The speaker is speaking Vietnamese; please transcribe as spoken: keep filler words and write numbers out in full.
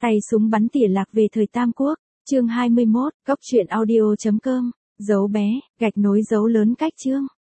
Tay súng bắn tỉa lạc về thời Tam Quốc, chương hai mươi mốt, góc truyện audio chấm com, dấu bé, gạch nối dấu lớn cách chương.